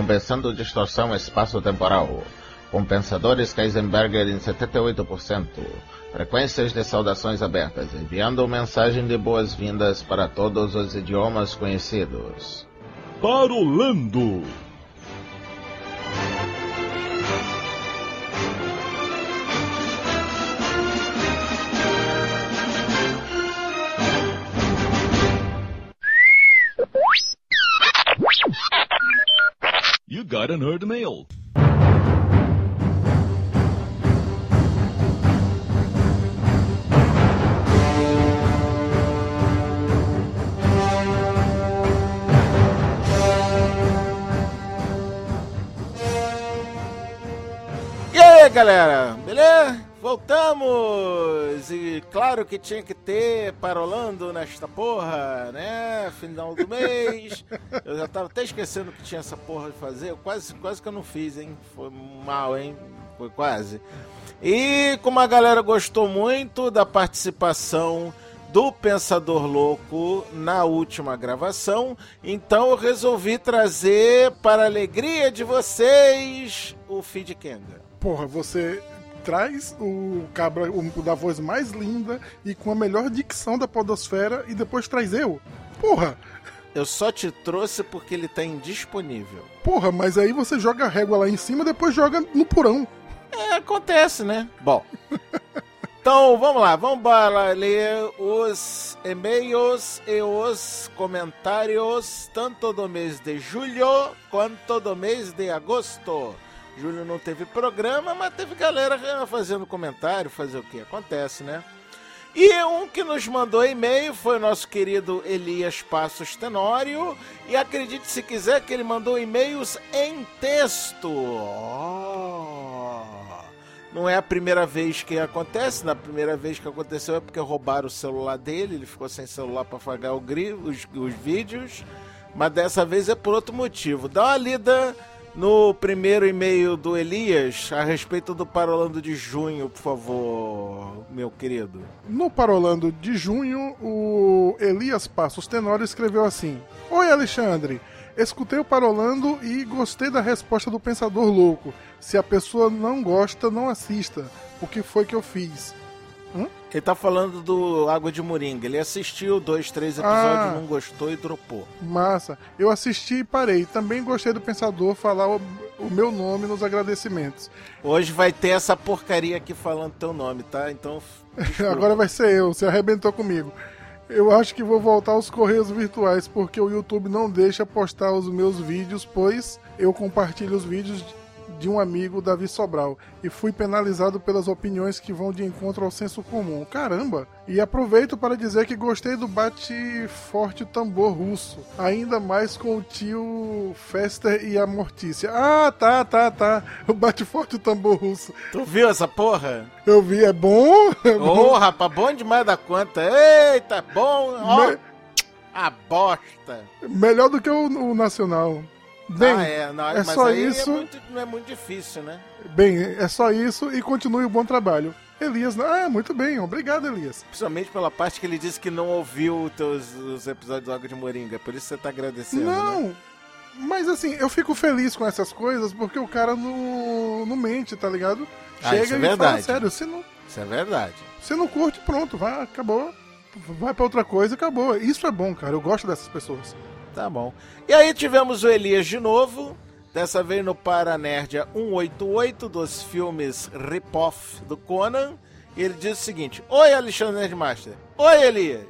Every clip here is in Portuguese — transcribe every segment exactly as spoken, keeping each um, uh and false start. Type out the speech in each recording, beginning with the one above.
compensando distorção espaço-temporal. Compensadores Kaizenberger em setenta e oito por cento. Frequências de saudações abertas, enviando mensagem de boas-vindas para todos os idiomas conhecidos. Parolando. You got an herd mail. E aí, galera, beleza? Voltamos! E claro que tinha que ter Parolando nesta porra, né? Final do mês. Eu já tava até esquecendo que tinha essa porra de fazer. Eu quase, quase que eu não fiz, hein? Foi mal, hein? Foi quase. E como a galera gostou muito da participação do Pensador Louco na última gravação, então eu resolvi trazer, para a alegria de vocês, o Feed Kenga. Porra, você traz o cabra o da voz mais linda e com a melhor dicção da podosfera e depois traz eu? Porra! Eu só te trouxe porque ele tá indisponível. Porra, mas aí você joga a régua lá em cima e depois joga no porão. É, acontece, né? Bom, então vamos lá, vamos lá ler os e-mails e os comentários tanto do mês de julho quanto do mês de agosto. Julho não teve programa, mas teve galera fazendo comentário, fazer o que? Acontece, né? E um que nos mandou e-mail foi o nosso querido Elias Passos Tenório. E acredite se quiser que ele mandou e-mails em texto. Oh. Não é a primeira vez que acontece. Na primeira vez que aconteceu é porque roubaram o celular dele. Ele ficou sem celular para apagar o gri- os, os vídeos. Mas dessa vez é por outro motivo. Dá uma lida no primeiro e-mail do Elias a respeito do Parolando de junho, por favor, meu querido. No Parolando de junho, o Elias Passos Tenório escreveu assim: Oi, Alexandre, escutei o Parolando e gostei da resposta do Pensador Louco. Se a pessoa não gosta, não assista. O que foi que eu fiz? Hum? Ele tá falando do Água de Moringa. Ele assistiu dois, três episódios, Ah, não gostou e dropou. Massa. Eu assisti e parei. Também gostei do Pensador falar o, o meu nome nos agradecimentos. Hoje vai ter essa porcaria aqui falando teu nome, tá? Então... Agora vai ser eu. Você arrebentou comigo. Eu acho que vou voltar aos correios virtuais, porque o YouTube não deixa postar os meus vídeos, pois eu compartilho os vídeos de um amigo, Davi Sobral, e fui penalizado pelas opiniões que vão de encontro ao senso comum. Caramba! E aproveito para dizer que gostei do Bate Forte Tambor Russo, ainda mais com o tio Fester e a Mortícia. Ah, tá, tá, tá. O Bate Forte Tambor Russo. Tu viu essa porra? Eu vi, é bom? É Ô, bom. oh, rapaz, bom demais da conta. Eita, bom, ó. Me- A bosta. Melhor do que o, o Nacional. Bem, ah, é, não, é mas só aí isso. É muito, não é muito difícil, né? Bem, é só isso e continue o bom trabalho. Elias, ah, muito bem, obrigado, Elias. Principalmente pela parte que ele disse que não ouviu os teus os episódios do Água de Moringa, por isso você tá agradecendo, Não, né? mas assim, eu fico feliz com essas coisas porque o cara não, não mente, tá ligado? Ah, Chega isso é e verdade. fala sério, se não, Isso é verdade. se não curte, pronto, vai, acabou. Vai pra outra coisa, acabou. Isso é bom, cara, eu gosto dessas pessoas. Tá bom. E aí tivemos o Elias de novo, dessa vez no Paranerdia cento e oitenta e oito dos filmes Rip-Off do Conan. E ele diz o seguinte: Oi, Alexandre Nerdmaster. Oi, Elias.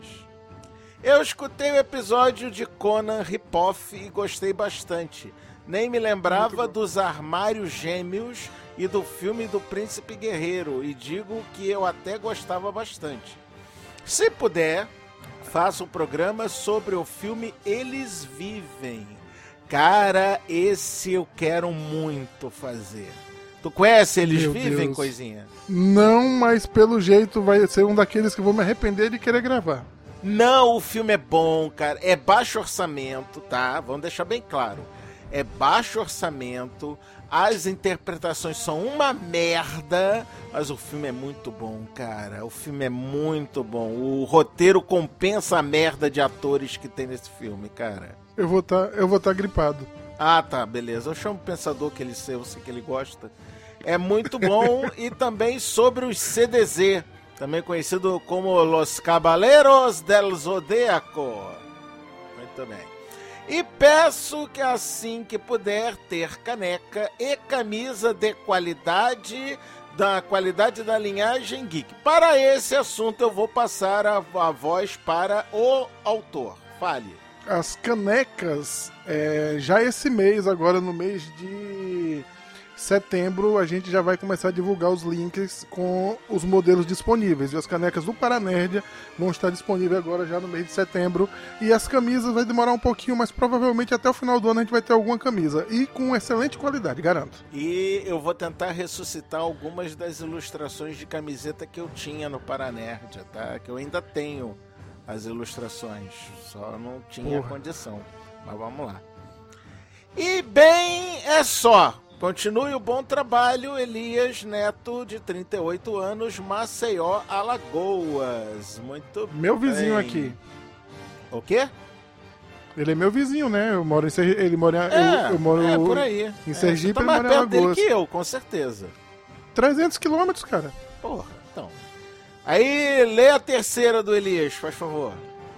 Eu escutei o episódio de Conan Rip-Off e gostei bastante. Nem me lembrava dos Armários Gêmeos e do filme do Príncipe Guerreiro. E digo que eu até gostava bastante. Se puder, faça um programa sobre o filme Eles Vivem. Cara, esse eu quero muito fazer. Tu conhece Eles Meu Vivem, Deus. coisinha? Não, mas pelo jeito vai ser um daqueles que eu vou me arrepender de querer gravar. Não, o filme é bom, cara. É baixo orçamento, tá? Vamos deixar bem claro. É baixo orçamento. As interpretações são uma merda, mas o filme é muito bom, cara. O filme é muito bom. O roteiro compensa a merda de atores que tem nesse filme, cara. Eu vou estar eu vou tá gripado. Ah, tá, beleza. Eu chamo o Pensador que ele sei, eu sei que ele gosta. É muito bom. E também sobre os C D Z, também conhecido como Los Caballeros del Zodíaco. Muito bem. E peço que assim que puder ter caneca e camisa de qualidade, da qualidade da linhagem geek. Para esse assunto eu vou passar a, a voz para o autor. Fale. As canecas, é, já esse mês, agora no mês de setembro, a gente já vai começar a divulgar os links com os modelos disponíveis. E as canecas do Paranerdia vão estar disponíveis agora já no mês de setembro. E as camisas vai demorar um pouquinho, mas provavelmente até o final do ano a gente vai ter alguma camisa. E com excelente qualidade, garanto. E eu vou tentar ressuscitar algumas das ilustrações de camiseta que eu tinha no Paranerdia, tá? Que eu ainda tenho as ilustrações, só não tinha Porra. condição. Mas vamos lá. E bem, é só. Continue o bom trabalho, Elias Neto, de trinta e oito anos, Maceió, Alagoas. Muito Meu bem. vizinho aqui. O quê? Ele é meu vizinho, né? Eu moro em Sergipe, ele mora É, eu, eu moro é por aí. em Sergipe, é, tá ele mais mora em perto dele Alagoas. que eu, com certeza. trezentos quilômetros, cara. Porra, então. Aí, lê a terceira do Elias, faz favor.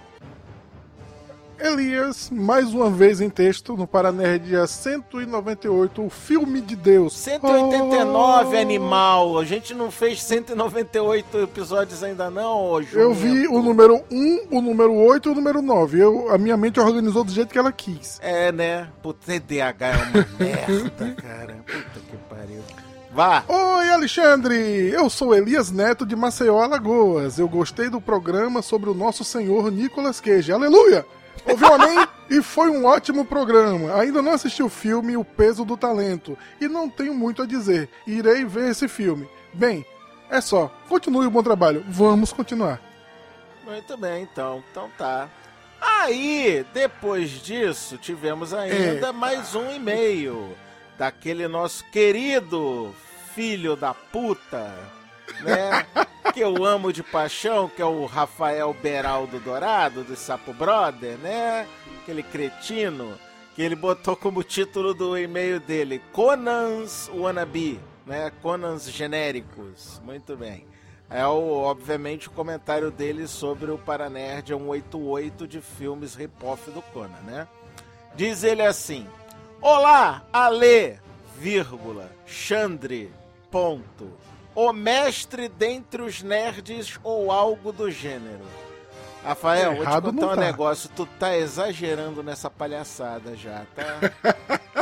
Elias, mais uma vez em texto, no Paranerdia cento e noventa e oito, o filme de Deus. cento e oitenta e nove, Oh! animal. A gente não fez cento e noventa e oito episódios ainda não, ô jumento. Eu vi o número um, o número oito e o número nove. Eu, a minha mente organizou do jeito que ela quis. É, né? O T D A H é uma merda, cara. Puta que pariu. Vá! Oi, Alexandre! Eu sou Elias Neto de Maceió, Alagoas. Eu gostei do programa sobre o nosso senhor Nicolas Cage. Aleluia! Ouviu, amém? E foi um ótimo programa. Ainda não assisti o filme O Peso do Talento e não tenho muito a dizer. Irei ver esse filme. Bem, é só. Continue o bom trabalho. Vamos continuar. Muito bem, então. Então tá. Aí, depois disso, tivemos ainda É. mais um e-mail daquele nosso querido filho da puta, né? Que eu amo de paixão, que é o Rafael Beraldo Dourado, do Sapo Brother, né? Aquele cretino, que ele botou como título do e-mail dele, Conans Wannabe, né? Conans genéricos. Muito bem. É, o, obviamente, o comentário dele sobre o Paranerdia cento e oitenta e oito de filmes rip-off do Conan, né? Diz ele assim: Olá, Ale, vírgula, Xandre, ponto. O mestre dentre os nerds ou algo do gênero. Rafael, vou te Errado contar não um tá. negócio. Tu tá exagerando nessa palhaçada já, tá?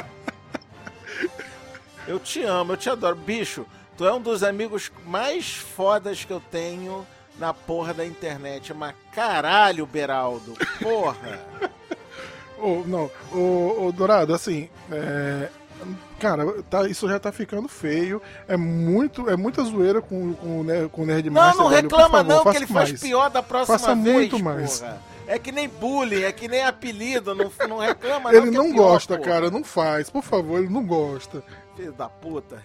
Eu te amo, eu te adoro. Bicho, tu é um dos amigos mais fodas que eu tenho na porra da internet. Mas caralho, Beraldo, porra. Ô, não, ô, ô, Dourado, assim, é, cara, tá, isso já tá ficando feio. É muito, é muita zoeira com, com, né, com o Nerdmaster. Não, não velho, reclama por favor, não, que faça ele mais. faz pior da próxima Faça vez, muito porra. mais. É que nem bullying, é que nem apelido, não, não reclama não. Ele que não é pior, gosta, porra. cara, não faz, por favor, ele não gosta. Filho da puta.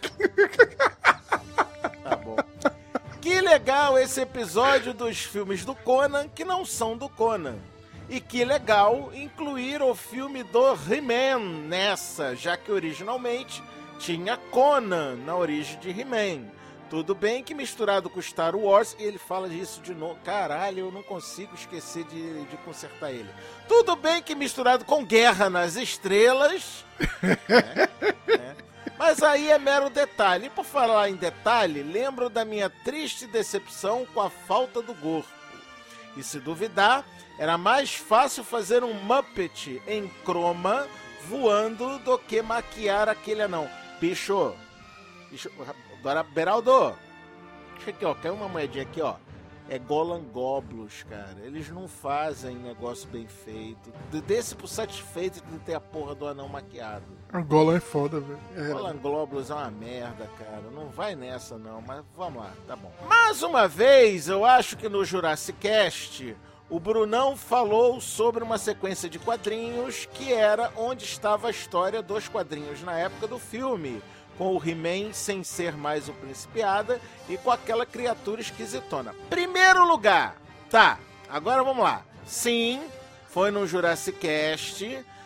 Tá bom. Que legal esse episódio dos filmes do Conan que não são do Conan. E que legal incluir o filme do He-Man nessa, já que originalmente tinha Conan na origem de He-Man. Tudo bem que misturado com Star Wars, e ele fala disso de novo. Caralho, eu não consigo esquecer de, de consertar ele. Tudo bem que misturado com Guerra nas Estrelas. né, né? Mas aí é mero detalhe. E por falar em detalhe, lembro da minha triste decepção com a falta do corpo. E se duvidar, era mais fácil fazer um Muppet em croma voando do que maquiar aquele anão. Bicho, bicho agora, Beraldo, deixa aqui, ó, caiu uma moedinha aqui, ó. É Golan Goblus, cara. Eles não fazem negócio bem feito. Desse por satisfeito de ter a porra do anão maquiado. O Golan é foda, velho. É. Golan Goblus é uma merda, cara. Não vai nessa, não. Mas vamos lá, tá bom. Mais uma vez, eu acho que no Jurassic Cast, o Brunão falou sobre uma sequência de quadrinhos que era onde estava a história dos quadrinhos na época do filme. Com o He-Man sem ser mais o Príncipe Ada e com aquela criatura esquisitona. Primeiro lugar, tá, agora vamos lá. Sim, foi no Jurassic Cast,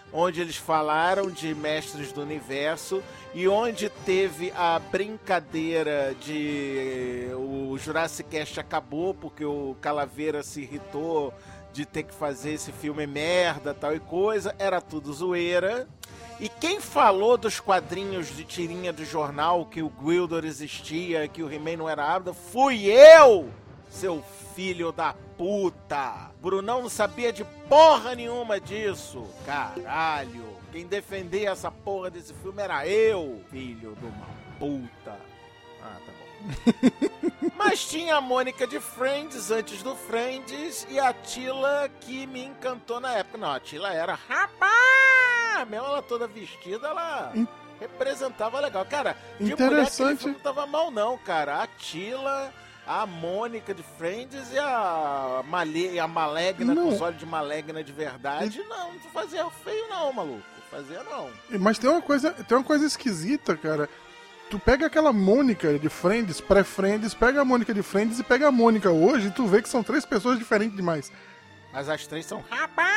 onde eles falaram de Mestres do Universo e onde teve a brincadeira de o Jurassic Cast acabou porque o Calaveira se irritou de ter que fazer esse filme merda, tal e coisa, era tudo zoeira. E quem falou dos quadrinhos de tirinha do jornal, que o Gwildor existia, que o He-Man não era ávido, fui eu, seu filho da puta! Brunão não sabia de porra nenhuma disso, caralho! Quem defendia essa porra desse filme era eu, filho de uma puta! Ah, tá bom. Mas tinha a Mônica de Friends antes do Friends e a Tila que me encantou na época. Não, a Tila era rapaz! Mesmo ela toda vestida, ela In... representava legal. Cara, de interessante. Mulher, não tava mal não, cara. A Tila, a Mônica de Friends e a, Male... a Malegna, não. Com os olhos de Malegna de verdade. E... Não, não fazia feio não, maluco. Fazia não. Mas tem uma coisa, tem uma coisa esquisita, cara. Tu pega aquela Mônica de Friends, pré-Friends, pega a Mônica de Friends e pega a Mônica hoje e tu vê que são três pessoas diferentes demais. Mas as três são rapaz!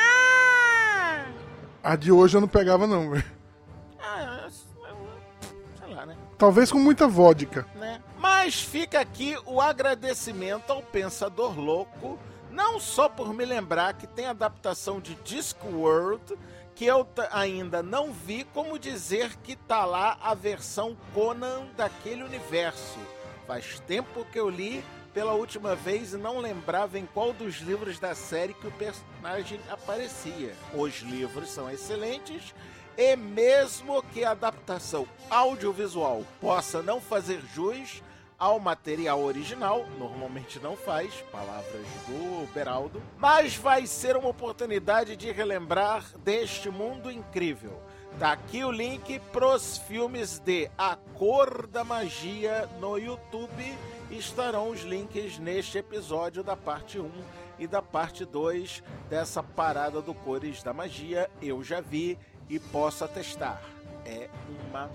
A de hoje eu não pegava não, velho. Ah, sei lá, né? Talvez com muita vodka. Né? Mas fica aqui o agradecimento ao Pensador Louco, não só por me lembrar que tem adaptação de Discworld, que eu ainda não vi, como dizer que tá lá a versão Conan daquele universo. Faz tempo que eu li pela última vez e não lembrava em qual dos livros da série que o personagem aparecia. Os livros são excelentes e mesmo que a adaptação audiovisual possa não fazer jus ao material original, normalmente não faz, palavras do Beraldo, mas vai ser uma oportunidade de relembrar deste mundo incrível. Tá aqui o link pros filmes de A Cor da Magia no YouTube. Estarão os links neste episódio da parte um e da parte dois dessa parada do Cores da Magia. Eu já vi e posso atestar. É uma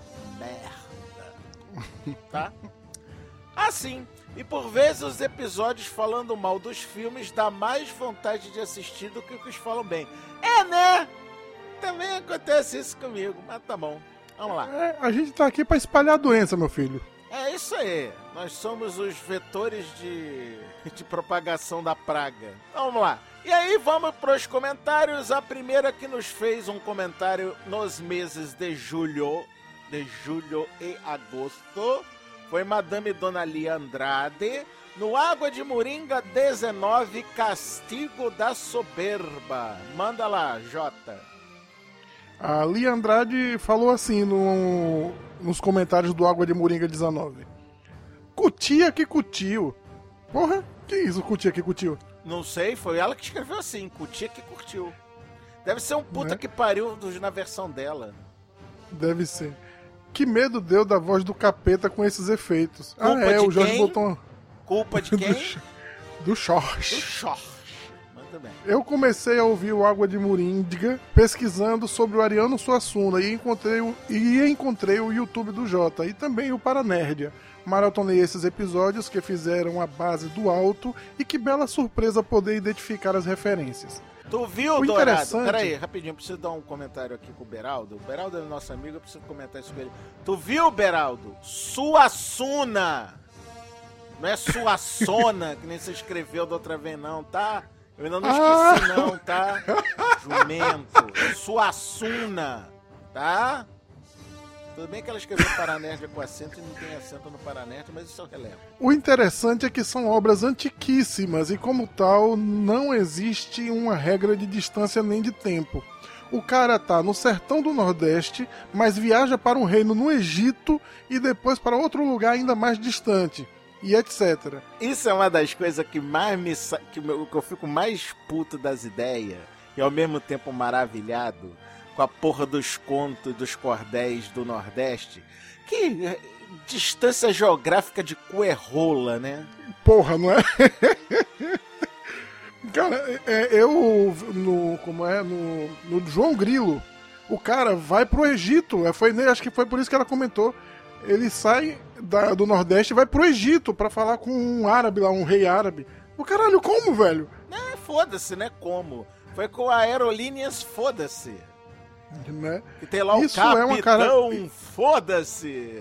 merda. Tá? Assim, e por vezes os episódios falando mal dos filmes dá mais vontade de assistir do que os que falam bem. É, né? Também acontece isso comigo, mas tá bom. Vamos lá. É, a gente tá aqui pra espalhar a doença, meu filho. É isso aí. Nós somos os vetores de, de propagação da praga. Vamos lá. E aí vamos pros comentários. A primeira que nos fez um comentário nos meses de julho, de julho e agosto, foi Madame Dona Lia Andrade, no Água de Moringa dezenove, Castigo da Soberba. Manda lá, Jota. A Lia Andrade falou assim no, nos comentários do Água de Moringa dezenove. Cutia que cutiu. Porra, que isso, cutia que cutiu? Não sei, foi ela que escreveu assim, cutia que curtiu. Deve ser um puta né? que pariu na versão dela. Deve ser. Que medo deu da voz do capeta com esses efeitos. Culpa ah, é, de o Jorge quem? botou... Culpa de quem? do Jorge. Do Jorge. Manda bem. Eu comecei a ouvir o Água de Moringa pesquisando sobre o Ariano Suassuna e encontrei o, e encontrei o YouTube do Jota e também o Paranerdia. Maratonei esses episódios que fizeram a base do alto e que bela surpresa poder identificar as referências. Tu viu, o Dourado? interessante... Peraí, rapidinho, eu preciso dar um comentário aqui com o Beraldo. O Beraldo é nosso amigo, eu preciso comentar isso com ele. Tu viu, Beraldo? Suassuna! Não é Suassona, que nem você escreveu da outra vez, não, tá? Eu ainda não esqueci, ah! não, tá? Jumento. Suassuna, tá? Tudo bem que ela escreveu Paranerdia com acento e não tem acento no Paranerdia, mas isso eu relevo. O interessante é que são obras antiquíssimas e, como tal, não existe uma regra de distância nem de tempo. O cara tá no sertão do Nordeste, mas viaja para um reino no Egito e depois para outro lugar ainda mais distante, e etcétera. Isso é uma das coisas que mais me que eu fico mais puto das ideias e ao mesmo tempo maravilhado com a porra dos contos dos cordéis do Nordeste. Que distância geográfica de cuerrola, né? Porra, não é? Cara, é, eu no como é no, no João Grilo, o cara vai pro Egito. Foi, acho que foi por isso que ela comentou. Ele sai da, do Nordeste e vai pro Egito pra falar com um árabe lá, um rei árabe. O caralho, como, velho? Não, foda-se, né? Como? Foi com a Aerolíneas, foda-se. Né? E tem lá Isso o Capitão é uma cara... Foda-se!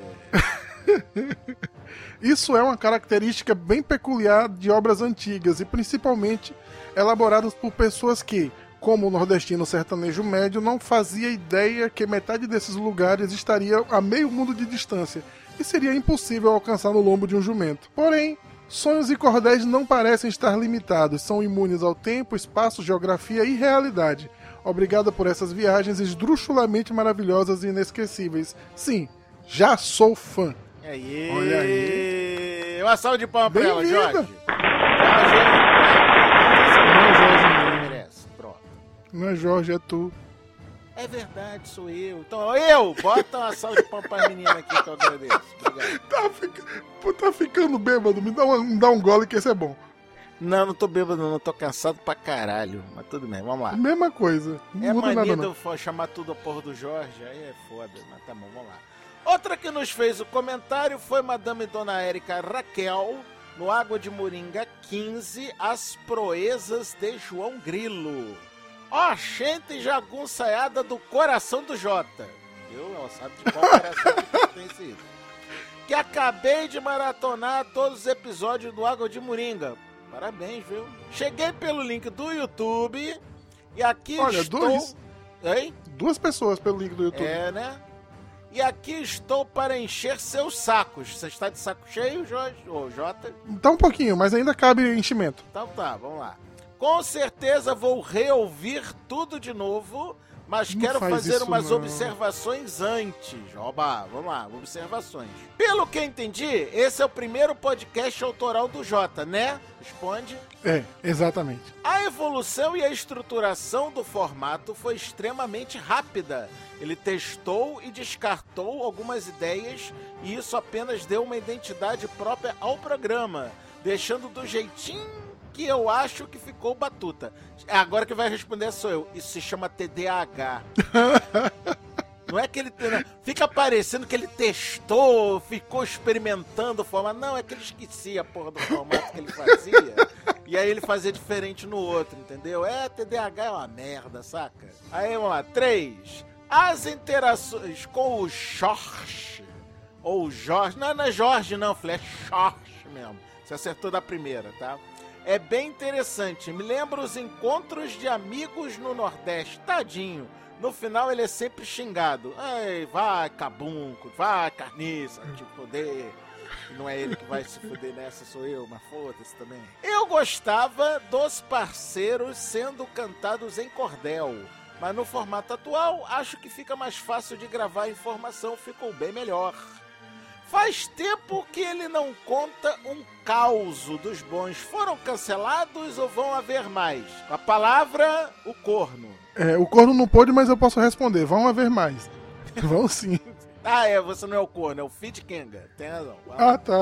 Isso é uma característica bem peculiar de obras antigas e principalmente elaboradas por pessoas que, como o nordestino sertanejo médio, não fazia ideia que metade desses lugares estaria a meio mundo de distância e seria impossível alcançar no lombo de um jumento. Porém, sonhos e cordéis não parecem estar limitados, são imunes ao tempo, espaço, geografia e realidade. Obrigado por essas viagens esdrúxulamente maravilhosas e inesquecíveis. Sim, já sou fã. Aí. Olha aí. Uma salva de palmas pra ela, Bem-vinda. Jorge. Jorge. Não é Jorge, não. Merece. Pronto. Não é Jorge, é tu. É verdade, sou eu. Então, eu! Bota uma salva de palmas pra menina aqui que eu agradeço. Obrigado. Tá, fica... Pô, tá ficando bêbado, me dá, uma, me dá um gole que esse é bom. Não, não tô bêbado, não. Tô cansado pra caralho. Mas tudo bem, vamos lá. Mesma coisa. Não É muda mania nada, de não. eu for chamar tudo a porra do Jorge, aí é foda, mas tá bom, vamos lá. Outra que nos fez o comentário foi Madame Dona Érica Raquel, no Água de Moringa quinze, As Proezas de João Grilo. Ó, gente jagunçaiada do coração do Jota. Viu? Ela sabe de qual coração que pertence isso. Que acabei de maratonar todos os episódios do Água de Moringa. Parabéns, viu? Cheguei pelo link do YouTube e aqui Olha, estou... dois. Hein? Duas pessoas pelo link do YouTube. É, né? E aqui estou para encher seus sacos. Você está de saco cheio, Jorge? Ou Jota? Tá um pouquinho, mas ainda cabe enchimento. Então tá, vamos lá. Com certeza vou reouvir tudo de novo, mas Não quero faz fazer isso, umas não. observações antes. Oba, vamos lá, observações. Pelo que entendi, esse é o primeiro podcast autoral do Jota, né? Responde. É, exatamente. A evolução e a estruturação do formato foi extremamente rápida. Ele testou e descartou algumas ideias e isso apenas deu uma identidade própria ao programa, deixando do jeitinho que eu acho que ficou batuta. Agora que vai responder sou eu. Isso se chama T D A H. Não é que ele... Fica parecendo que ele testou, ficou experimentando o formato. Não, é que ele esquecia a porra do formato que ele fazia. E aí ele fazia diferente no outro, entendeu? É, T D A H é uma merda, saca? Aí, vamos lá. Três. As interações com o Jorge, ou Jorge... Não, não é Jorge não, filho, é Jorge mesmo. Você acertou da primeira, tá? É bem interessante. Me lembra os encontros de amigos no Nordeste. Tadinho. No final ele é sempre xingado. Ai, vai, cabunco. Vai, carniça. Te foder. Não é ele que vai se foder nessa, sou eu. Mas foda-se também. Eu gostava dos parceiros sendo cantados em cordel. Mas no formato atual, acho que fica mais fácil de gravar a informação. Ficou bem melhor. Faz tempo que ele não conta um causo dos bons. Foram cancelados ou vão haver mais? Com a palavra, o corno. É, o corno não pôde, mas eu posso responder. Vão haver mais. Vão sim. Ah, é, você não é o corno, é o Fit Kenga. Tem razão. Ah, tá.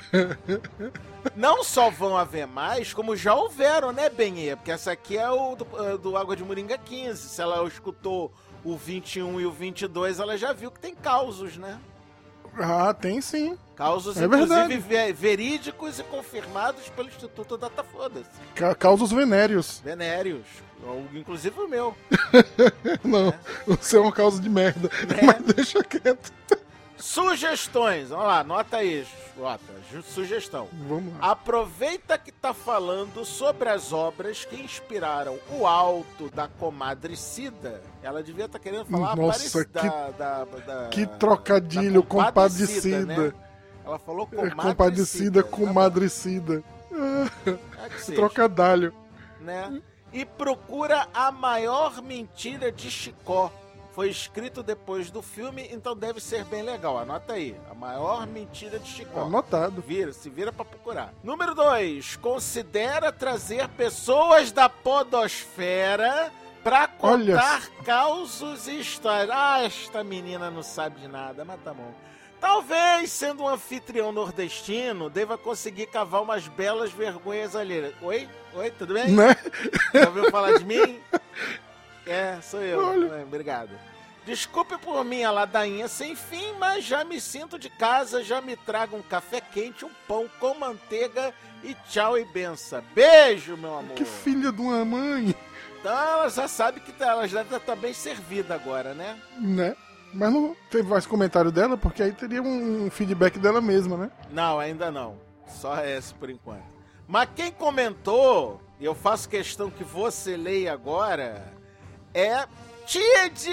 Não só vão haver mais, como já houveram, né, Benê? Porque essa aqui é o do, do Água de Moringa quinze. Se ela escutou o vinte e um e o vinte e dois, ela já viu que tem causos, né? Ah, tem sim. Causos, é inclusive, ve- verídicos e confirmados pelo Instituto Datafoda-se. Ca- causos venéreos. Venérios. Ou, inclusive o meu. Não, É. o seu é uma causa de merda. É. Mas deixa quieto. Sugestões. Vamos lá, anota aí, Jota. Ju- Sugestão. Vamos lá. Aproveita que tá falando sobre as obras que inspiraram o Alto da Comadre Cida. Ela devia estar querendo falar Nossa, a que- da, da, da, Que trocadilho, da Compadre compadecida. Né? Ela falou É, comadre compadecida, Cida. comadrecida. Tá que seja, Trocadalho. né? E procura a maior mentira de Chicó. Foi escrito depois do filme, então deve ser bem legal. Anota aí. A maior mentira de Chicó. Anotado. Vira, se vira pra procurar. Número dois. Considera trazer pessoas da podosfera pra Olha. contar causos e histórias. Ah, esta menina não sabe de nada, mas tá bom. Talvez, sendo um anfitrião nordestino, deva conseguir cavar umas belas vergonhas alheias. Oi? Oi, tudo bem? Né? Já ouviu falar de mim? É, sou eu. Olha. É, obrigado. Desculpe por minha ladainha sem fim, mas já me sinto de casa, já me traga um café quente, um pão com manteiga e tchau e benção. Beijo, meu amor. Que filha de uma mãe. Então ela já sabe que ela já tá bem servida agora, né? Né? Mas não teve mais comentário dela, porque aí teria um feedback dela mesma, né? Não, ainda não. Só esse por enquanto. Mas quem comentou, e eu faço questão que você leia agora, é Tia Di!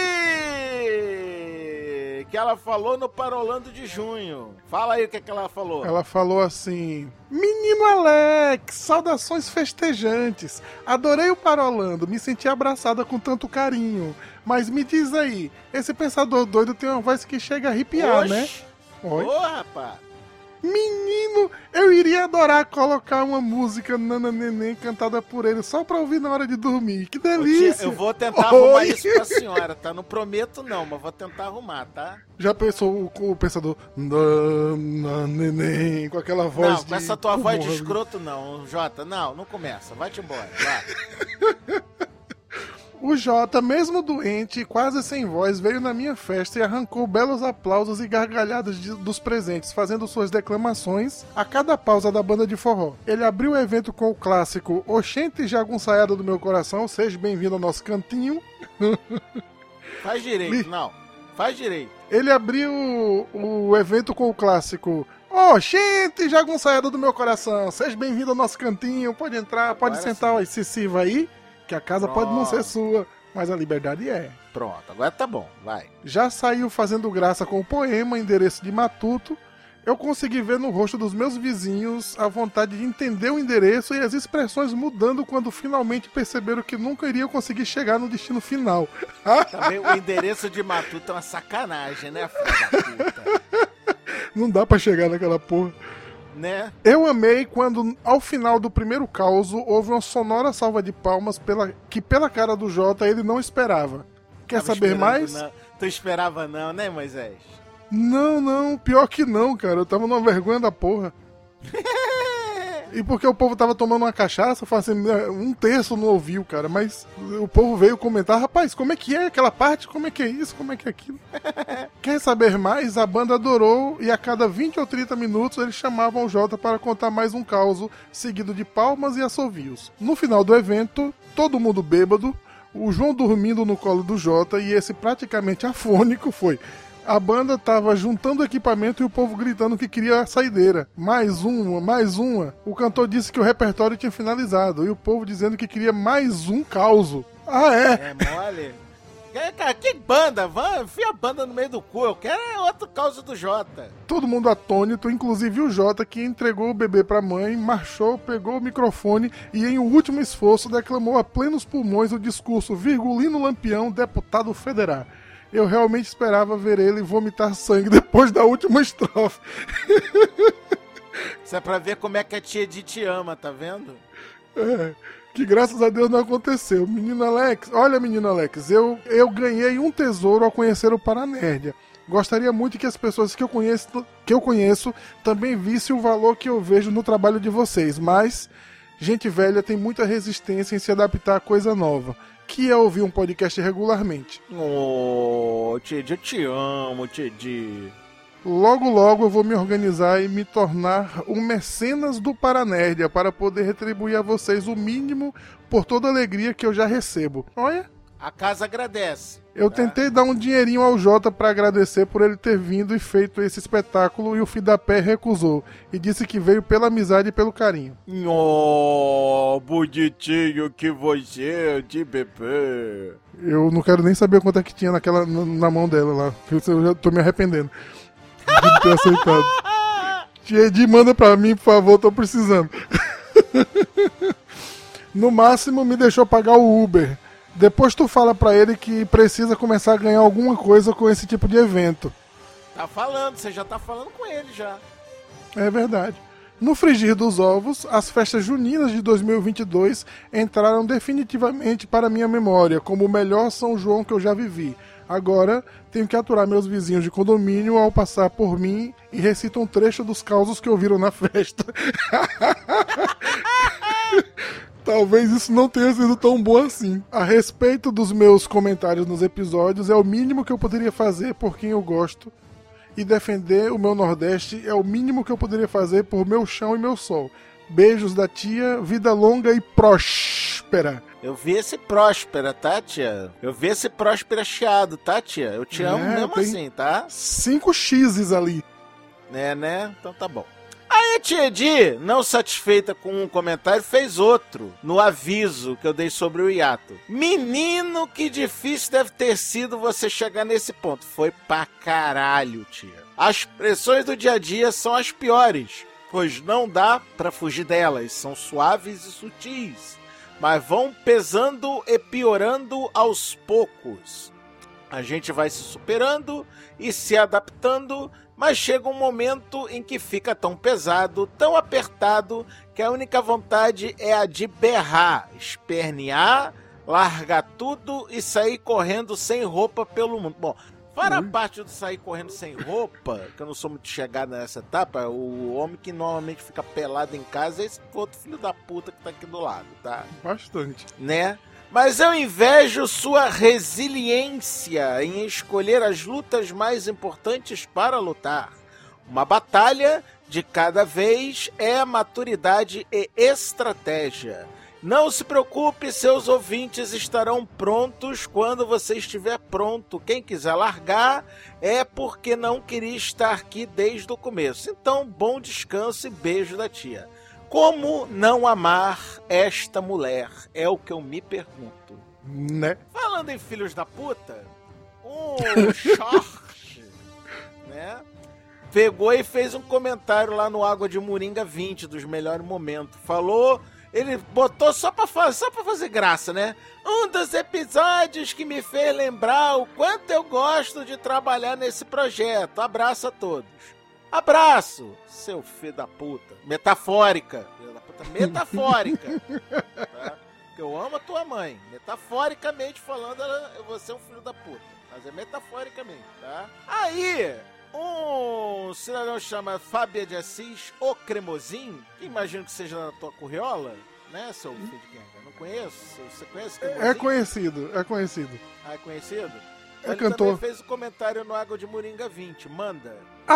Que ela falou no Parolando de Junho. Fala aí o que, é que ela falou. Ela falou assim: Menino Alex, saudações festejantes. Adorei o Parolando, me senti abraçada com tanto carinho. Mas me diz aí, esse pensador doido tem uma voz que chega a arrepiar, Oxi. né? Oi? Ô, rapaz. Menino, eu iria adorar colocar uma música Nana Neném cantada por ele só pra ouvir na hora de dormir. Que Ô, tia, delícia! eu vou tentar Oi. arrumar isso pra senhora, tá? Não prometo não, mas vou tentar arrumar, tá? Já pensou o, o pensador Nana Neném com aquela voz Não, de... com essa tua voz de Porra. escroto não, Jota. Não, não começa. Vai-te embora, vai. O Jota, mesmo doente e quase sem voz, veio na minha festa e arrancou belos aplausos e gargalhadas de- dos presentes, fazendo suas declamações a cada pausa da banda de forró. Ele abriu o evento com o clássico Oxente Jagunçaiada do Meu Coração, seja bem-vindo ao nosso cantinho. Faz direito, não. Faz direito. Ele abriu o, o evento com o clássico Oxente Jagunçaiada do Meu Coração, seja bem-vindo ao nosso cantinho, pode entrar, pode Agora sentar sim. ó, se sirva aí, que a casa pode não ser Pronto. sua, mas a liberdade é. Pronto, agora tá bom, vai. Já saiu fazendo graça com o poema Endereço de Matuto. Eu consegui ver no rosto dos meus vizinhos a vontade de entender o endereço e as expressões mudando quando finalmente perceberam que nunca iriam conseguir chegar no destino final. Também o endereço de Matuto é uma sacanagem, né, filho da puta? Não dá pra chegar naquela porra. Né? Eu amei quando, ao final do primeiro caos, houve uma sonora salva de palmas pela, que, pela cara do Jota, ele não esperava. Quer Tava saber esperando, mais? Não. Tu esperava não, né, Moisés? Não, não, pior que não, cara. Eu tava numa vergonha da porra. E porque o povo tava tomando uma cachaça, eu falei assim, um terço não ouviu, cara. Mas o povo veio comentar, rapaz, como é que é aquela parte? Como é que é isso? Como é que é aquilo? Quer saber mais? A banda adorou e a cada vinte ou trinta minutos eles chamavam o Jota para contar mais um caos, seguido de palmas e assovios. No final do evento, todo mundo bêbado, o João dormindo no colo do Jota e esse praticamente afônico foi... A banda tava juntando equipamento e o povo gritando que queria a saideira. Mais uma, mais uma. O cantor disse que o repertório tinha finalizado. E o povo dizendo que queria mais um causo. Ah, é? É mole? É, cara, que banda? Vai, enfia a banda no meio do cu. Eu quero é outro causa do Jota. Todo mundo atônito, inclusive o Jota, que entregou o bebê pra mãe, marchou, pegou o microfone e, em um último esforço, declamou a plenos pulmões o discurso Virgulino Lampião, deputado federal. Eu realmente esperava ver ele vomitar sangue depois da última estrofe. Isso é pra ver como é que a tia Di te ama, tá vendo? É, que graças a Deus não aconteceu. Menino Alex, olha menino Alex, eu, eu ganhei um tesouro ao conhecer o Paranerdia. Gostaria muito que as pessoas que eu conheço, que eu conheço também vissem o valor que eu vejo no trabalho de vocês, mas gente velha tem muita resistência em se adaptar a coisa nova, que é ouvir um podcast regularmente. Ô, tia Di, eu te amo, tia Di. Logo, logo eu vou me organizar e me tornar um mecenas do Paranerdia para poder retribuir a vocês o mínimo por toda a alegria que eu já recebo. Olha, A casa agradece. eu tá? tentei dar um dinheirinho ao Jota para agradecer por ele ter vindo e feito esse espetáculo e o filho da pé recusou e disse que veio pela amizade e pelo carinho. Oh, bonitinho que você é de bebê. Eu não quero nem saber quanto é que tinha naquela, na, na mão dela lá, que eu já tô me arrependendo de ter aceitado. Tia Edi, manda pra mim, por favor, tô precisando. No máximo, me deixou pagar o Uber. Depois tu fala pra ele que precisa começar a ganhar alguma coisa com esse tipo de evento. Tá falando, você já tá falando com ele já. É verdade. No frigir dos ovos, as festas juninas de dois mil e vinte e dois entraram definitivamente para minha memória como o melhor São João que eu já vivi. Agora, tenho que aturar meus vizinhos de condomínio ao passar por mim e recitam um trecho dos causos que ouviram na festa. Talvez isso não tenha sido tão bom assim. A respeito dos meus comentários nos episódios, é o mínimo que eu poderia fazer por quem eu gosto. E defender o meu Nordeste é o mínimo que eu poderia fazer por meu chão e meu sol. Beijos da tia, vida longa e próspera. Próspera. Eu vi esse Próspera, tá, tia? Eu vi esse Próspera chiado, tá, tia? Eu te amo É, mesmo tem assim, tá? Cinco X's ali. É, né? Então tá bom. Aí a tia Edi, não satisfeita com um comentário, fez outro no aviso que eu dei sobre o hiato. Menino, que difícil deve ter sido você chegar nesse ponto. Foi pra caralho, tia. As pressões do dia a dia são as piores, pois não dá pra fugir delas. São suaves e sutis, mas vão pesando e piorando aos poucos. A gente vai se superando e se adaptando, mas chega um momento em que fica tão pesado, tão apertado, que a única vontade é a de berrar, espernear, largar tudo e sair correndo sem roupa pelo mundo. Bom, fora a parte de sair correndo sem roupa, que eu não sou muito chegado nessa etapa, o homem que normalmente fica pelado em casa é esse outro filho da puta que tá aqui do lado, tá? Bastante. Né? Mas eu invejo sua resiliência em escolher as lutas mais importantes para lutar. Uma batalha de cada vez é maturidade e estratégia. Não se preocupe, seus ouvintes estarão prontos quando você estiver pronto. Quem quiser largar é porque não queria estar aqui desde o começo. Então, bom descanso e beijo da tia. Como não amar esta mulher? É o que eu me pergunto. Né? Falando em filhos da puta, o Short, né, pegou e fez um comentário lá no Água de Moringa vinte, dos melhores momentos. Falou, ele botou só pra, fazer, só pra fazer graça, né? Um dos episódios que me fez lembrar o quanto eu gosto de trabalhar nesse projeto. Abraço a todos. Abraço, seu filho da puta. Metafórica. Filho da puta, metafórica. Tá? Porque eu amo a tua mãe. Metaforicamente falando, ela, você é um filho da puta. Mas é metaforicamente, tá? Aí, um cidadão chama Fábia de Assis, o Cremosinho, que imagino que seja na tua curriola, né, seu filho de quem? Eu não conheço. Você conhece Cremosinho? É conhecido, é conhecido. Ah, é conhecido? É Ele cantor. também fez o um comentário no Água de Moringa vinte. Manda.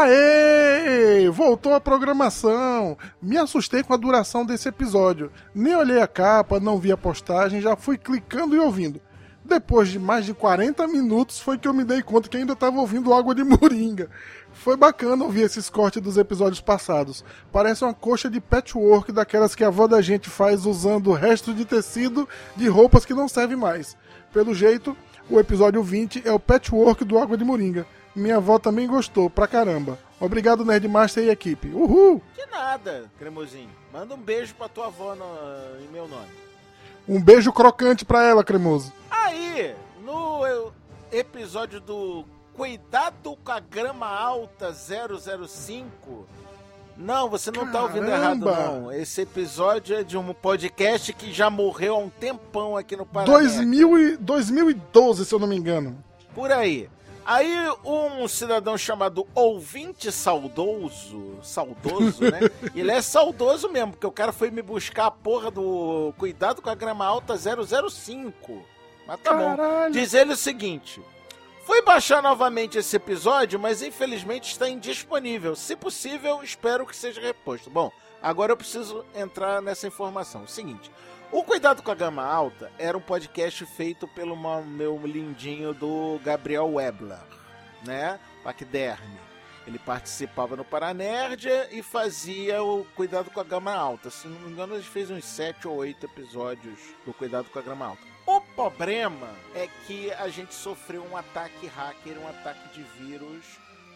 Aê! Voltou a programação. Me assustei com a duração desse episódio. Nem olhei a capa, não vi a postagem, já fui clicando e ouvindo. Depois de mais de quarenta minutos foi que eu me dei conta que ainda estava ouvindo Água de Moringa. Foi bacana ouvir esses cortes dos episódios passados. Parece uma coxa de patchwork daquelas que a avó da gente faz usando o resto de tecido de roupas que não servem mais. Pelo jeito, o episódio vinte é o patchwork do Água de Moringa. Minha avó também gostou, pra caramba. Obrigado, Nerdmaster e equipe. Uhul! De nada, Cremosinho. Manda um beijo pra tua avó no, em meu nome. Um beijo crocante pra ela, Cremoso. Aí, no episódio do Cuidado com a Grama Alta zero zero cinco... Não, você não tá ouvindo errado, não. Esse episódio é de um podcast que já morreu há um tempão aqui no Paraná. dois mil e, dois mil e doze, se eu não me engano. Por aí. Aí um cidadão chamado Ouvinte Saudoso, saudoso, né? Ele é saudoso mesmo, porque o cara foi me buscar a porra do Cuidado com a Grama Alta zero zero cinco. Mas tá Caralho. bom. Diz ele o seguinte: fui baixar novamente esse episódio, mas infelizmente está indisponível. Se possível, espero que seja reposto. Bom, agora eu preciso entrar nessa informação. O seguinte, o Cuidado com a Gama Alta era um podcast feito pelo meu lindinho do Gabriel Webler, né? Paquiderme. Ele participava no Paranérdia e fazia o Cuidado com a Gama Alta. Se não me engano, ele fez uns sete ou oito episódios do Cuidado com a Gama Alta. O problema é que a gente sofreu um ataque hacker, um ataque de vírus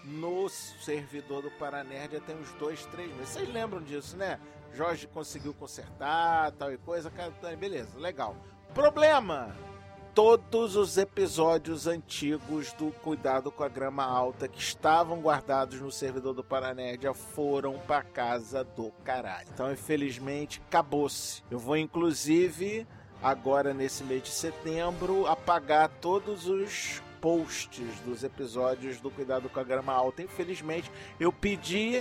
no servidor do Paranerd tem uns dois, três meses. Vocês lembram disso, né? Jorge conseguiu consertar, tal e coisa, cara, beleza, legal. Problema! Todos os episódios antigos do Cuidado com a Grama Alta que estavam guardados no servidor do Paranerd foram pra casa do caralho. Então, infelizmente, acabou-se. Eu vou, inclusive, agora nesse mês de setembro, apagar todos os posts dos episódios do Cuidado com a Grama Alta. Infelizmente, eu pedi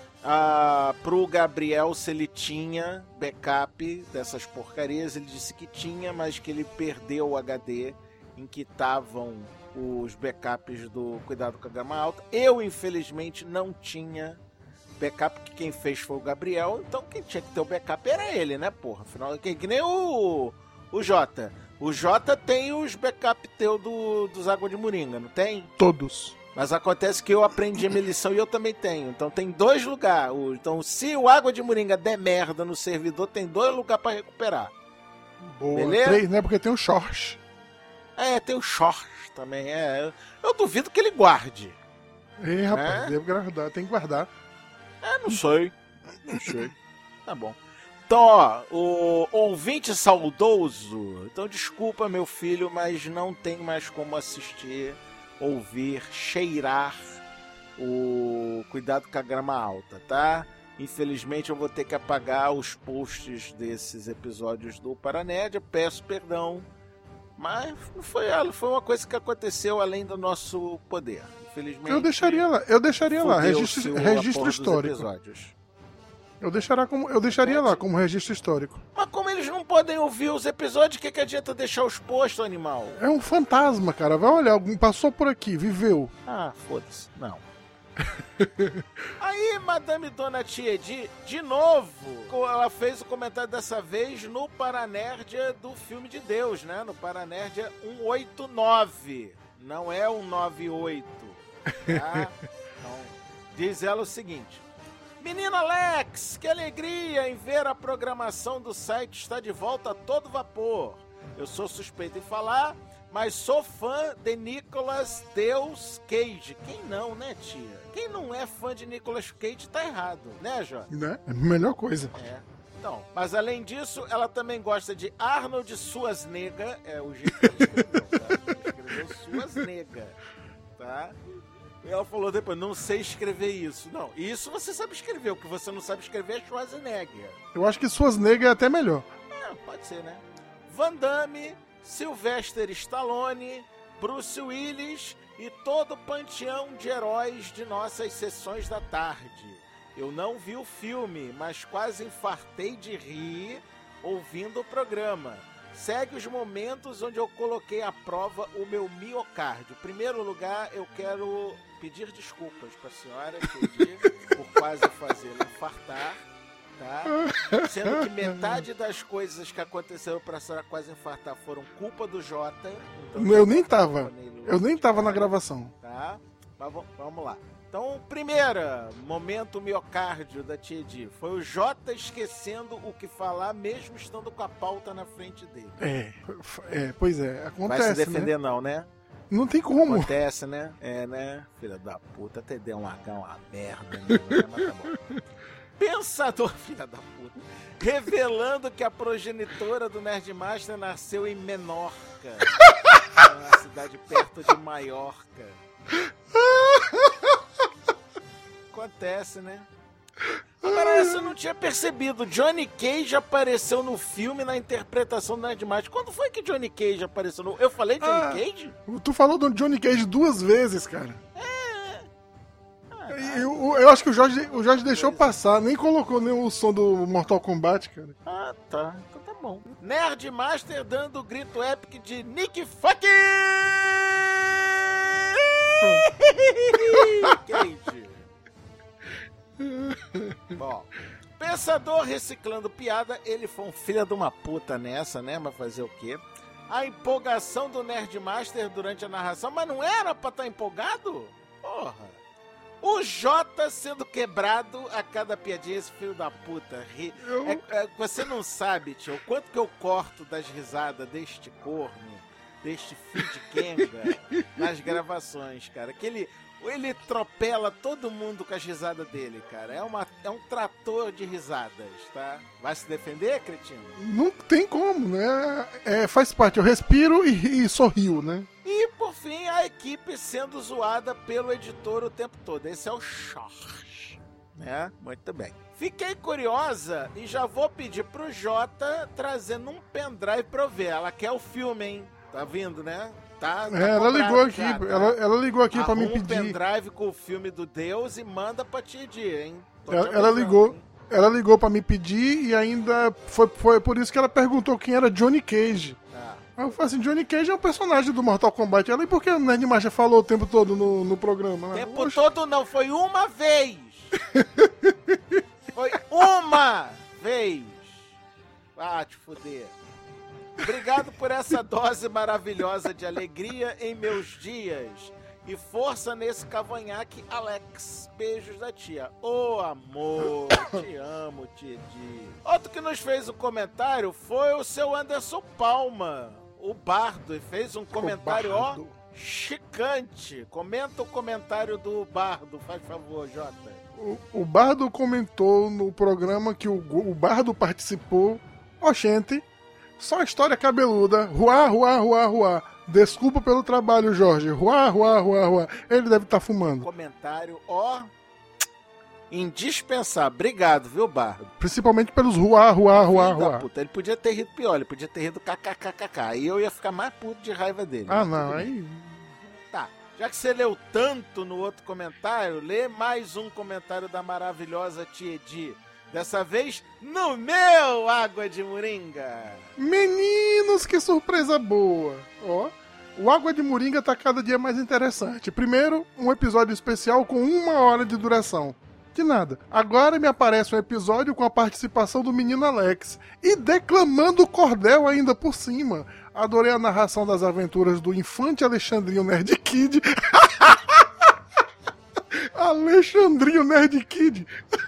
uh, pro Gabriel se ele tinha backup dessas porcarias. Ele disse que tinha, mas que ele perdeu o H D em que estavam os backups do Cuidado com a Grama Alta. Eu, infelizmente, não tinha backup, que quem fez foi o Gabriel, então quem tinha que ter o backup era ele, né, porra? Afinal, que, que nem o, O Jota. O Jota tem os backup teu do, dos Água de Moringa, não tem? Todos. Mas acontece que eu aprendi a minha lição e eu também tenho. Então tem dois lugares. Então se o Água de Moringa der merda no servidor, tem dois lugares pra recuperar. Boa. Beleza? Três, né? Porque tem o short. É, tem o short também. É. Eu duvido que ele guarde. É, rapaz, É? deve guardar, tem que guardar. É, não sei. Não sei. Tá bom. Então, ó, o ouvinte saudoso. Então, desculpa, meu filho, mas não tem mais como assistir, ouvir, cheirar o Cuidado com a Grama Alta, tá? Infelizmente, eu vou ter que apagar os posts desses episódios do Paranerd. Peço perdão, mas não foi, foi uma coisa que aconteceu além do nosso poder. Infelizmente. Eu deixaria lá, eu deixaria lá, fudeu-se registro, o- a registro porra dos histórico. episódios. Eu, deixaria como, eu deixaria lá como registro histórico. Mas como eles não podem ouvir os episódios, o que, que adianta deixar os posts, animal? É um fantasma, cara. Vai olhar, alguém passou por aqui, viveu. Ah, foda-se. Não. Aí, Madame Dona Tiedi, de novo, ela fez o comentário dessa vez no Paranerdia do Filme de Deus, né? No Paranerdia cento e oitenta e nove. Não é cento e noventa e oito. Tá? Então, diz ela o seguinte. Menina Alex, que alegria em ver a programação do site está de volta a todo vapor. Eu sou suspeito em falar, mas sou fã de Nicolas Deus Cage. Quem não, né, tia? Quem não é fã de Nicolas Cage tá errado, né, Jó? Né? É a melhor coisa. É. Então, mas além disso, ela também gosta de Arnold Schwarzenegger. É o jeito que ela escreveu, tá? Ela escreveu Schwarzenegger, tá? E ela falou depois, não sei escrever isso. Não, isso você sabe escrever. O que você não sabe escrever é Schwarzenegger. Eu acho que suas negras é até melhor. É, pode ser, né? Van Damme, Sylvester Stallone, Bruce Willis e todo o panteão de heróis de nossas sessões da tarde. Eu não vi o filme, mas quase infartei de rir ouvindo o programa. Segue os momentos onde eu coloquei à prova o meu miocárdio. Em primeiro lugar, eu quero pedir desculpas para a senhora Tedi, por quase fazê-la infartar, tá? Sendo que metade das coisas que aconteceram para a senhora quase infartar foram culpa do Jota. Então, Eu nem tava. nele, Eu nem tava na gravação. Tá? Mas v- vamos lá. Então, primeira, momento miocárdio da Tedi. Foi o Jota esquecendo o que falar, mesmo estando com a pauta na frente dele. É, é pois é, Vai acontece, se defender né? não, né? Não tem como. Acontece, né? É, né? Filha da puta, até deu um H, uma merda, né? Mas tá bom. Pensador, filha da puta, revelando que a progenitora do Nerdmaster nasceu em Menorca, uma cidade perto de Maiorca. Acontece, né? Agora, essa eu não tinha percebido. Johnny Cage apareceu no filme na interpretação do Nerdmaster. Quando foi que Johnny Cage apareceu no... Eu falei Johnny Ah. Cage? Tu falou do Johnny Cage duas vezes, cara. Ah, Eu, eu acho que o Jorge, o Jorge deixou passar, nem colocou nem o som do Mortal Kombat, cara. Ah, tá. Então tá bom. Nerdmaster dando o grito épico de Nick Fucking Cage. Bom, Pensador reciclando piada, ele foi um filho de uma puta nessa, né? Mas fazer o quê? A empolgação do Nerdmaster durante a narração, mas não era pra estar empolgado? Porra. O Jota sendo quebrado a cada piadinha, esse filho da puta. Ri. Eu- É- é, você não sabe, tio, o quanto que eu corto das risadas deste corno, deste filho de Kenga, nas gravações, cara. Que ele, ele atropela todo mundo com as risadas dele, cara. É, uma, é um trator de risadas, tá? Vai se defender, cretino? Não tem como, né? É, faz parte, eu respiro e, e sorrio, né? E, por fim, a equipe sendo zoada pelo editor o tempo todo. Esse é o Jorge, né? Muito bem. Fiquei curiosa e já vou pedir pro Jota trazendo um pendrive pra eu ver. Ela quer o filme, hein? Tá vindo, né? Tá, tá É, ela cobrado ligou aqui, já, tá? ela, ela ligou aqui pra Arruma me um pedir. pendrive com o filme do Deus e manda pra Tidi, hein? Tô te Ela, ela avisando, ligou, hein? ela ligou para me pedir e ainda foi, foi por isso que ela perguntou quem era Johnny Cage. Tá. Aí eu falei assim, Johnny Cage é um personagem do Mortal Kombat. Ela, e por que o Nerdmaster falou o tempo todo no, no programa? O Ela, tempo "Oxe, todo não, foi uma vez. Foi uma vez. Ah, te fuder. Obrigado por essa dose maravilhosa de alegria em meus dias. E força nesse cavanhaque, Alex. Beijos da tia. Ô, oh, amor, te amo, Tidi. Outro que nos fez um comentário foi o seu Anderson Palma, o Bardo, e fez um comentário, ó, chicante. Comenta o comentário do Bardo, faz favor, Jota. O, o Bardo comentou no programa que o, o Bardo participou. Oxente, só história cabeluda. Ruá, ruá, ruá, ruá. Desculpa pelo trabalho, Jorge. Ruá, ruá, ruá, ruá. Ele deve estar fumando. Comentário, ó, indispensável. Obrigado, viu, Bardo? Principalmente pelos ruá, ruá, ruá, Filho da ruá. puta. Ele podia ter rido pior, ele podia ter rido kkkk. Aí eu ia ficar mais puto de raiva dele. Ah, Mas não, tudo bem. aí... Tá, já que você leu tanto no outro comentário, lê mais um comentário da maravilhosa Tia Edi. Dessa vez, no meu Água de Moringa. Meninos, que surpresa boa. Ó, o Água de Moringa tá cada dia mais interessante. Primeiro, um episódio especial com uma hora de duração. De nada. Agora me aparece um episódio com a participação do menino Alex. E declamando cordel ainda por cima. Adorei a narração das aventuras do infante Alexandrinho Nerd Kid. Alexandrinho Nerd Kid.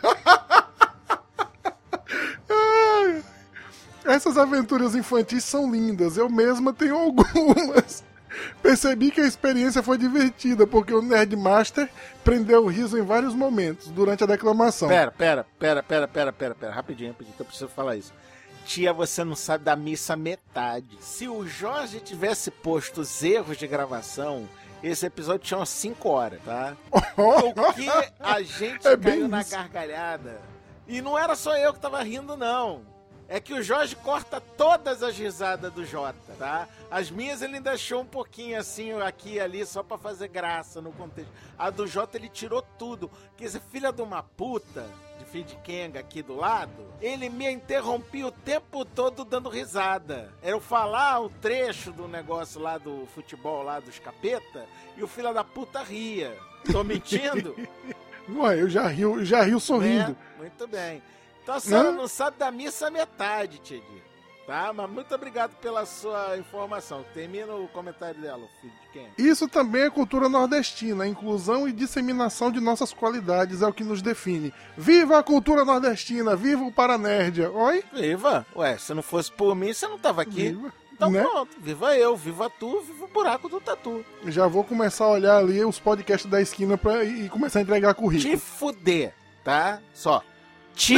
Essas aventuras infantis são lindas, eu mesma tenho algumas. Percebi que a experiência foi divertida, porque o Nerdmaster prendeu o riso em vários momentos, durante a declamação. Pera, pera, pera, pera, pera, pera, pera, rapidinho, rapidinho, que eu preciso falar isso. Tia, você não sabe da missa metade. Se o Jorge tivesse posto os erros de gravação, esse episódio tinha umas cinco horas, tá? Porque a gente É caiu bem na isso. gargalhada. E não era só eu que tava rindo, não. É que o Jorge corta todas as risadas do Jota, tá? As minhas ele ainda achou um pouquinho assim, aqui e ali, só pra fazer graça no contexto. A do Jota ele tirou tudo. Quer dizer, filha de uma puta, de filho de Kenga aqui do lado, ele me interrompia o tempo todo dando risada. Era eu falar o trecho do negócio lá do futebol, lá dos capeta, e o filho da puta ria. Tô mentindo? Ué, eu já rio, já rio sorrindo. Né? Muito bem. Então a senhora Hã? não sabe da missa metade, Tidi. Tá? Mas muito obrigado pela sua informação. Termina o comentário dela, o filho de quem? Isso também é cultura nordestina. A inclusão e disseminação de nossas qualidades é o que nos define. Viva a cultura nordestina! Viva o Paranerdia! Oi? Viva! Ué, se não fosse por mim, você não tava aqui. Viva. Então Né? pronto. Viva eu, viva tu, viva o buraco do tatu. Já vou começar a olhar ali os podcasts da esquina pra, e começar a entregar currículo. Te fuder, tá? Só. Te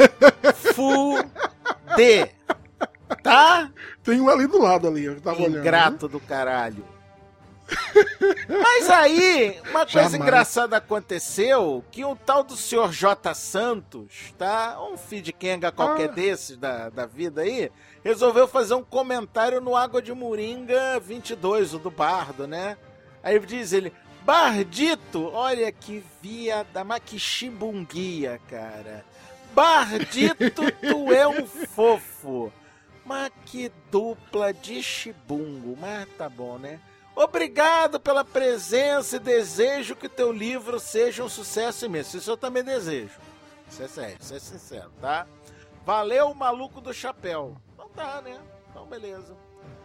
fuder. Tá? Tem um ali do lado ali, eu tava olhando. Ingrato do caralho. Mas aí, uma coisa Jamais. engraçada aconteceu, que um tal do senhor J. Santos, tá? Um filho de Kenga qualquer Ah. desses da, da vida aí, resolveu fazer um comentário no Água de Moringa vinte e dois, o do Bardo, né? Aí diz ele, Bardito, olha que viada, mas que chibunguia, cara. Bardito, tu é um fofo. Mas que dupla de chibungo. Mas tá bom, né? Obrigado pela presença e desejo que teu livro seja um sucesso imenso. Isso eu também desejo. Isso é sério, isso é sincero, tá? Valeu, maluco do chapéu. Então tá, né? Então beleza.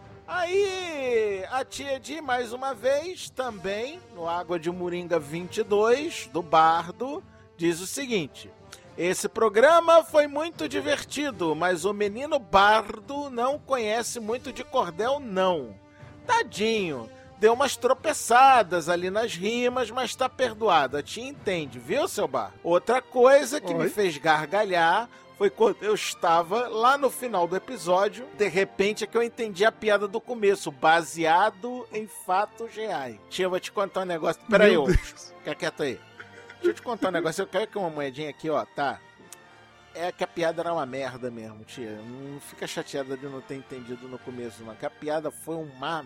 Aí, a tia Edi, mais uma vez, também, no Água de Moringa vinte e dois, do Bardo, diz o seguinte... Esse programa foi muito divertido, mas o menino Bardo não conhece muito de cordel, não. Tadinho, deu umas tropeçadas ali nas rimas, mas tá perdoado. A tia entende, viu, seu Bardo? Outra coisa que Oi? me fez gargalhar foi quando eu estava lá no final do episódio, de repente é que eu entendi a piada do começo, baseado em fatos reais. Tia, eu vou te contar um negócio. Peraí, Meu ô. Deus. Fica quieto aí. Deixa eu te contar um negócio. Eu quero que uma moedinha aqui, ó, tá? É que a piada era uma merda mesmo, tia. Não fica chateada de não ter entendido no começo, não. Que a piada foi uma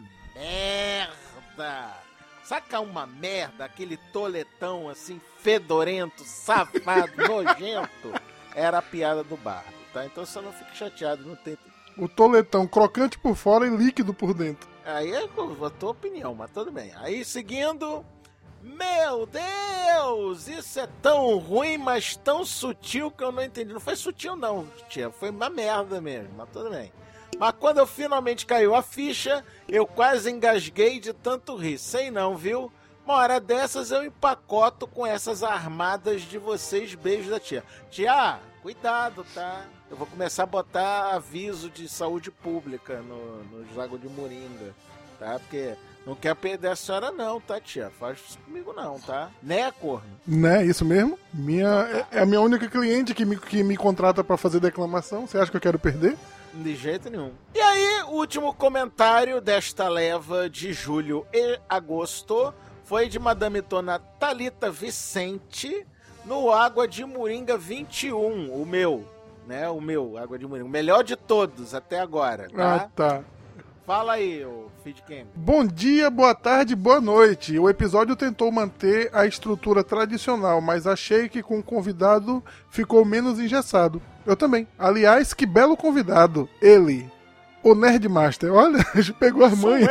merda. Saca uma merda? Aquele toletão assim, fedorento, safado, nojento. Era a piada do Bardo, tá? Então você não fique chateado, não tem... O toletão crocante por fora e líquido por dentro. Aí é a tua opinião, mas tudo bem. Aí seguindo... Meu Deus, isso é tão ruim, mas tão sutil que eu não entendi. Não foi sutil não, tia, foi uma merda mesmo, mas tudo bem. Mas quando eu finalmente caiu a ficha, eu quase engasguei de tanto rir. Sei não, viu? Uma hora dessas eu empacoto com essas armadas de vocês. Beijos da tia. Tia, cuidado, tá? Eu vou começar a botar aviso de saúde pública no, nos Águas de Moringa, tá? Porque não quer perder a senhora não, tá, tia? Faz isso comigo não, tá? Né, corno? Né, isso mesmo? Minha, é a minha única cliente que me, que me contrata pra fazer declamação. Você acha que eu quero perder? De jeito nenhum. E aí, o último comentário desta leva de julho e agosto foi de Madame Dona Thalita Vicente no Água de Moringa vinte e um, o meu, né? O meu, Água de Moringa. O melhor de todos até agora, tá? Ah, tá. Fala aí, ô Feedcam. Bom dia, boa tarde, boa noite. O episódio tentou manter a estrutura tradicional, mas achei que com o convidado ficou menos engessado. Eu também. Aliás, que belo convidado. Ele, o Nerdmaster. Olha, pegou as mães.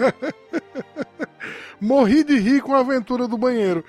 Morri de rir com a aventura do banheiro.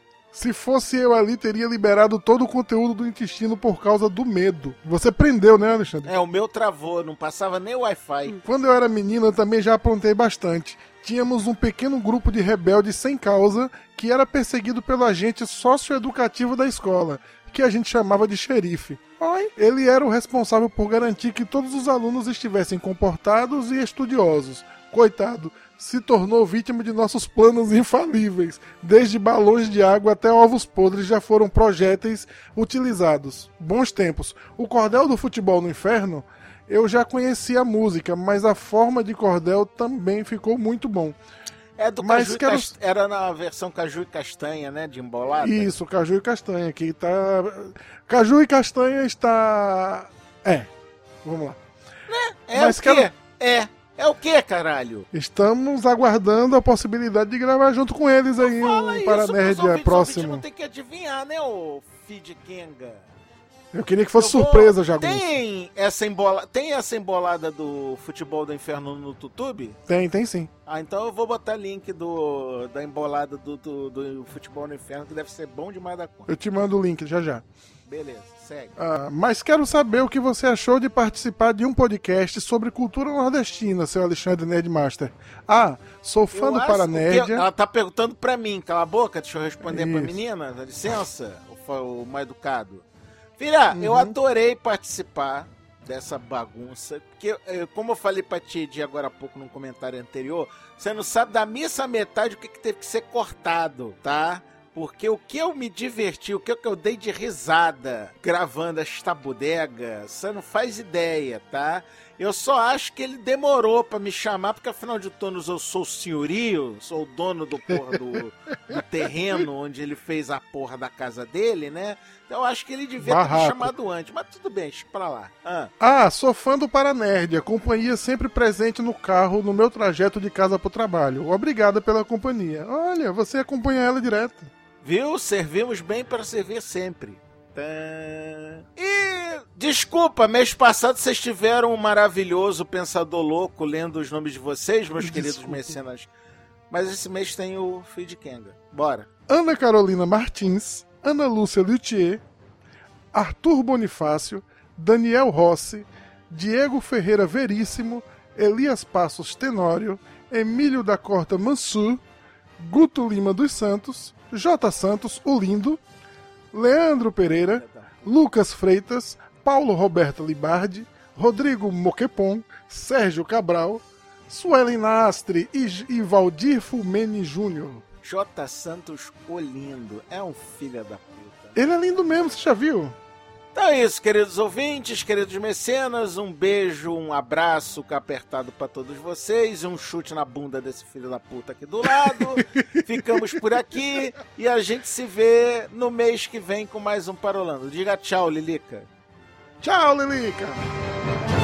Se fosse eu ali, teria liberado todo o conteúdo do intestino por causa do medo. Você prendeu, né, Alexandre? É, o meu travou, não passava nem o Wi-Fi. Quando eu era menina, eu também já aprontei bastante. Tínhamos um pequeno grupo de rebeldes sem causa que era perseguido pelo agente socioeducativo da escola, que a gente chamava de xerife. Oi. Ele era o responsável por garantir que todos os alunos estivessem comportados e estudiosos. Coitado, se tornou vítima de nossos planos infalíveis. Desde balões de água até ovos podres já foram projéteis utilizados. Bons tempos. O cordel do futebol no inferno, eu já conhecia a música, mas a forma de cordel também ficou muito bom. É do mas Caju quero... e Cast... Era na versão Caju e Castanha, né? De embolada. Isso, Caju e Castanha. Que tá... Caju e Castanha está... É, vamos lá. Né? É mas o quê? quero... É. É o quê, caralho? Estamos aguardando a possibilidade de gravar junto com eles aí um Paranerdia próximo. Não tem que adivinhar, né, ô Feed Kenga? Eu queria que fosse Eu surpresa, vou... Jagunço. Tem essa, embola... tem essa embolada do Futebol do Inferno no YouTube? Tem, tem sim. Ah, então eu vou botar link do... da embolada do, do, do Futebol no Inferno, que deve ser bom demais da conta. Eu te mando o link já já. Beleza, segue. Ah, mas quero saber o que você achou de participar de um podcast sobre cultura nordestina, seu Alexandre Nerdmaster. Ah, sou fã eu do Paranerdia. Ela tá perguntando pra mim, cala a boca, deixa eu responder Isso. pra menina, dá licença, o, o mais educado. Filha, Uhum. eu adorei participar dessa bagunça, porque, como eu falei pra ti de agora há pouco num comentário anterior, você não sabe da missa metade o que, que teve que ser cortado, tá? Porque o que eu me diverti, o que eu dei de risada gravando esta bodega, você não faz ideia, tá? Eu só acho que ele demorou pra me chamar, porque afinal de contas eu sou o senhorio, sou o dono do, porra, do, do terreno onde ele fez a porra da casa dele, né? Então eu acho que ele devia Barraco. ter me chamado antes, mas tudo bem, deixa pra lá. Ah, Ah, sou fã do Paranerdia, companhia sempre presente no carro no meu trajeto de casa pro trabalho. Obrigada pela companhia. Olha, você acompanha ela direto. viu? Servimos bem para servir sempre. Tá. E desculpa, mês passado vocês tiveram um maravilhoso Pensador Louco lendo os nomes de vocês, meus Desculpa. queridos mecenas. Mas esse mês tem o Feed Kenga. Bora. Ana Carolina Martins, Ana Lúcia Luthier, Arthur Bonifácio, Daniel Rossi, Diego Ferreira Veríssimo, Elias Passos Tenório, Emílio da Corta Mansur, Guto Lima dos Santos, J. Santos, o Lindo, Leandro Pereira, Lucas Freitas, Paulo Roberto Libardi, Rodrigo Moquepon, Sérgio Cabral, Suelen Nastre e, e Valdir Fulmene Júnior. J. Santos, o lindo. É um filho da puta. Ele é lindo mesmo, você já viu? Então é isso, queridos ouvintes, queridos mecenas. Um beijo, um abraço apertado pra todos vocês. Um chute na bunda desse filho da puta aqui do lado. Ficamos por aqui e a gente se vê no mês que vem com mais um Parolando. Diga tchau, Lilica. Tchau, Lilica!